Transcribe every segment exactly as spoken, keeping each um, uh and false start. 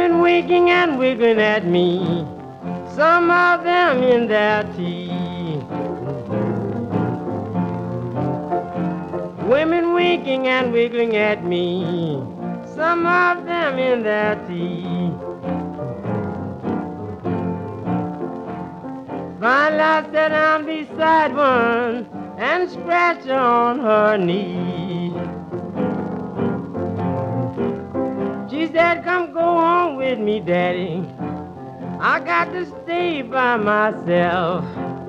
Women winking and wiggling at me, some of them in their tea. Women winking and wiggling at me, some of them in their tea. Finally I sat down beside one and scratched her on her knee. She said, come go home with me, Daddy. I got to stay by myself.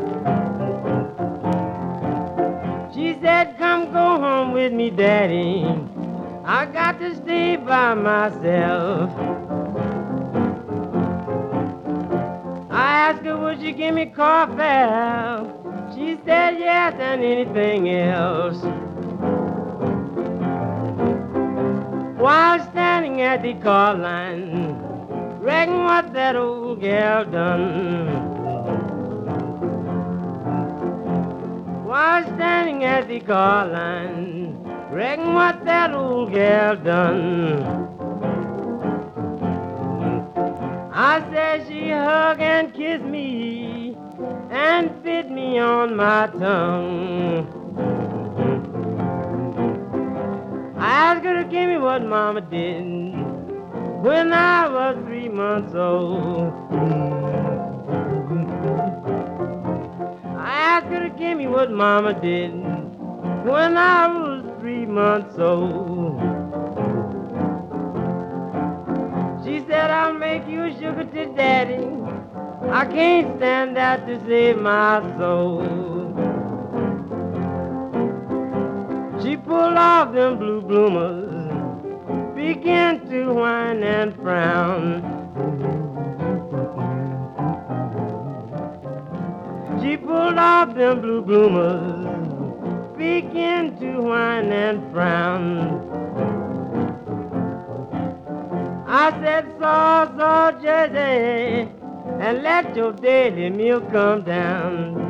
She said, come go home with me, Daddy. I got to stay by myself. I asked her, would you give me coffee? She said, yes, and anything else. While standing at the car line, reckon what that old gal done. While standing at the car line, reckon what that old gal done. I said she hugged and kissed me and bit me on my tongue. I asked her to give me what Mama did when I was three months old. I asked her to give me what Mama did when I was three months old. She said, I'll make you a sugar to Daddy. I can't stand that to save my soul. She pulled off them blue bloomers, began to whine and frown. She pulled off them blue bloomers, began to whine and frown. I said, saw, saw, Jersey, and let your daily meal come down.